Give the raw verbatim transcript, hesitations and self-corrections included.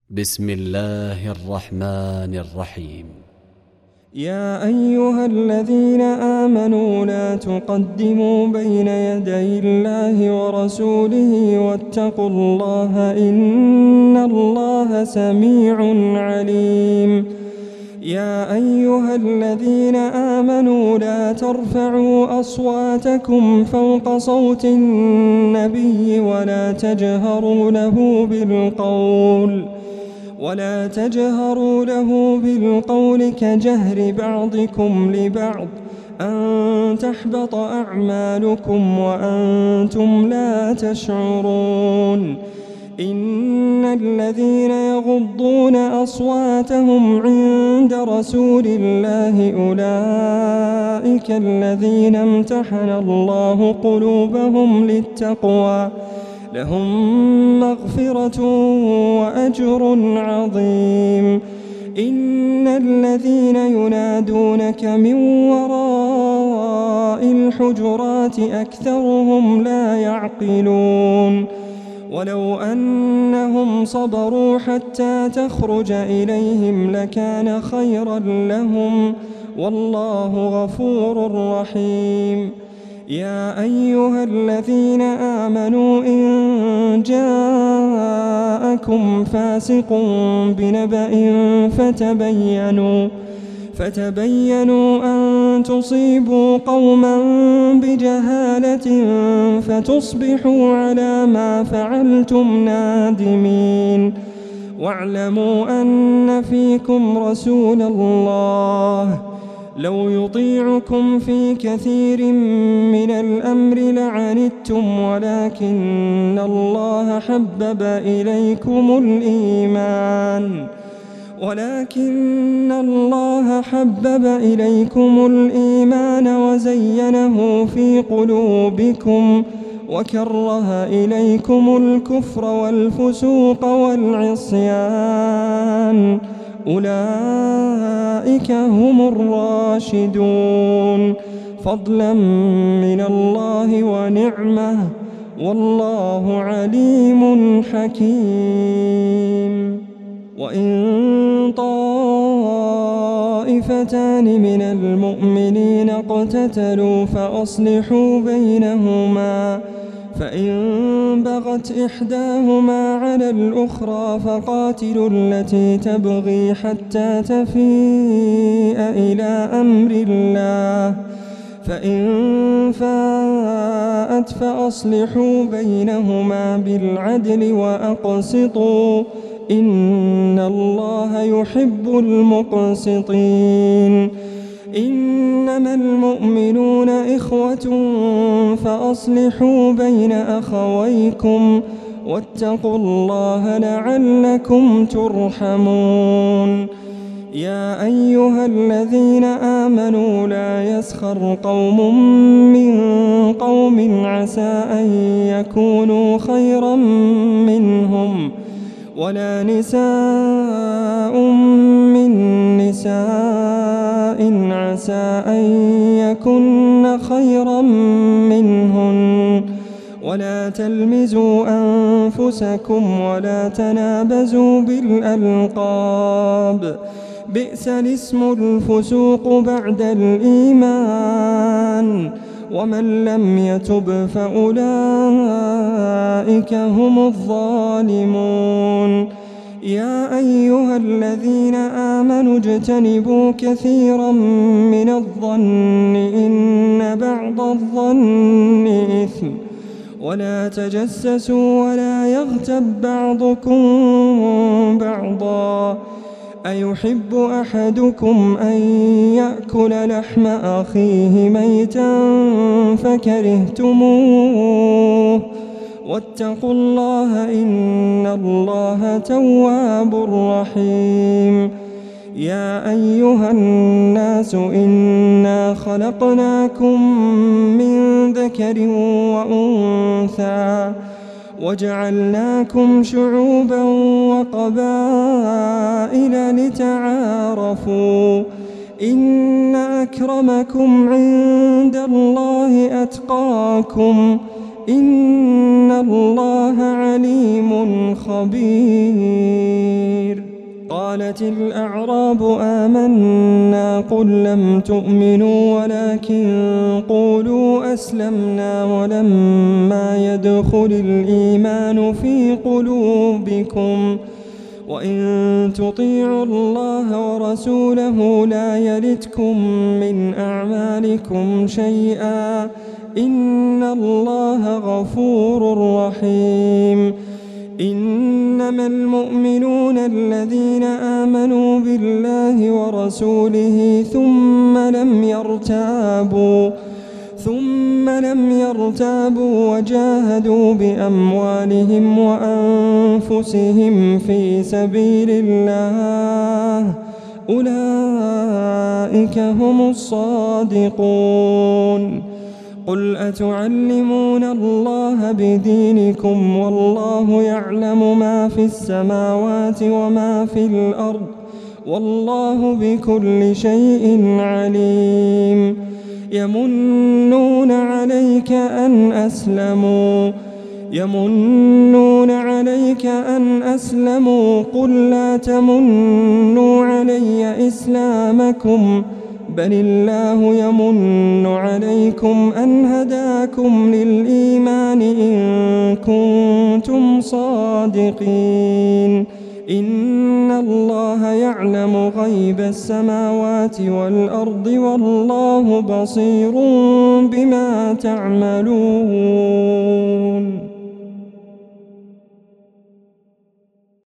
بسم الله الرحمن الرحيم. يا أيها الذين آمنوا لا تقدموا بين يدي الله ورسوله واتقوا الله إن الله سميع عليم. يا أيها الذين آمنوا لا ترفعوا أصواتكم فوق صوت النبي ولا تجهروا له بالقول ولا تجهروا له بالقول كجهر بعضكم لبعض أن تحبط أعمالكم وأنتم لا تشعرون. إن الذين يغضون أصواتهم عند رسول الله أولئك الذين امتحن الله قلوبهم للتقوى لهم مغفرة وأجر عظيم. إن الذين ينادونك من وراء الحجرات أكثرهم لا يعقلون. ولو أنهم صبروا حتى تخرج إليهم لكان خيرا لهم والله غفور رحيم. يا أيها الذين آمنوا إن جاءكم فاسق بنبأ فتبينوا فتبينوا أن تصيبوا قوما بجهالة فتصبحوا على ما فعلتم نادمين. واعلموا أن فيكم رسول الله لو يطيعكم في كثير من الأمر لعنتم ولكن الله حبب إليكم الإيمان ولكن الله حبب إليكم الإيمان وزينه في قلوبكم وكره إليكم الكفر والفسوق والعصيان أولئك هم الراشدون فضلا من الله ونعمة والله عليم حكيم. وإن طائفتان من المؤمنين اقتتلوا فأصلحوا بينهما فإن بغت إحداهما على الأخرى فقاتلوا التي تبغي حتى تفيء إلى أمر الله فإن فاءت فأصلحوا بينهما بالعدل وأقسطوا إن الله يحب المقسطين. إنما المؤمنون إخوة فأصلحوا بين أخويكم واتقوا الله لعلكم ترحمون. يا أيها الذين آمنوا لا يسخر قوم من قوم عسى أن يكونوا خيرا منهم ولا نساء من نساء عسى أن يكن خيرا منهن ولا تلمزوا أنفسكم ولا تنابزوا بالألقاب بئس الاسم الفسوق بعد الإيمان ومن لم يتب فأولئك هم الظالمون. يا أيها الذين آمنوا اجتنبوا كثيرا من الظن إن بعض الظن إثم ولا تجسسوا ولا يغتب بعضكم بعضا أيحب أحدكم أن يأكل لحم أخيه ميتا فكرهتموه واتقوا الله إن الله تواب رحيم. يا أيها الناس إنا خلقناكم من ذكر وأنثى وجعلناكم شعوبا وقبائل لتعارفوا إن أكرمكم عند الله أتقاكم إن الله عليم خبير. قالت الأعراب آمنا قل لم تؤمنوا ولكن قولوا أسلمنا ولما يدخل الإيمان في قلوبكم وإن تطيعوا الله ورسوله لا يلتكم من أعمالكم شيئا إن الله غفور رحيم. إنما المؤمنون الذين آمنوا بالله ورسوله ثم لم يرتابوا ثم لم يرتابوا وجاهدوا بأموالهم وأنفسهم في سبيل الله أولئك هم الصادقون. قل أتعلمون الله بدينكم والله يعلم ما في السماوات وما في الأرض والله بكل شيء عليم. يمنون عليك أن أسلموا يمنون عليك أن أسلموا قل لا تمنوا علي إسلامكم بل الله يمن عليكم أن هداكم للإيمان إن كنتم صادقين. إن الله يعلم غيب السماوات والأرض والله بصير بما تعملون.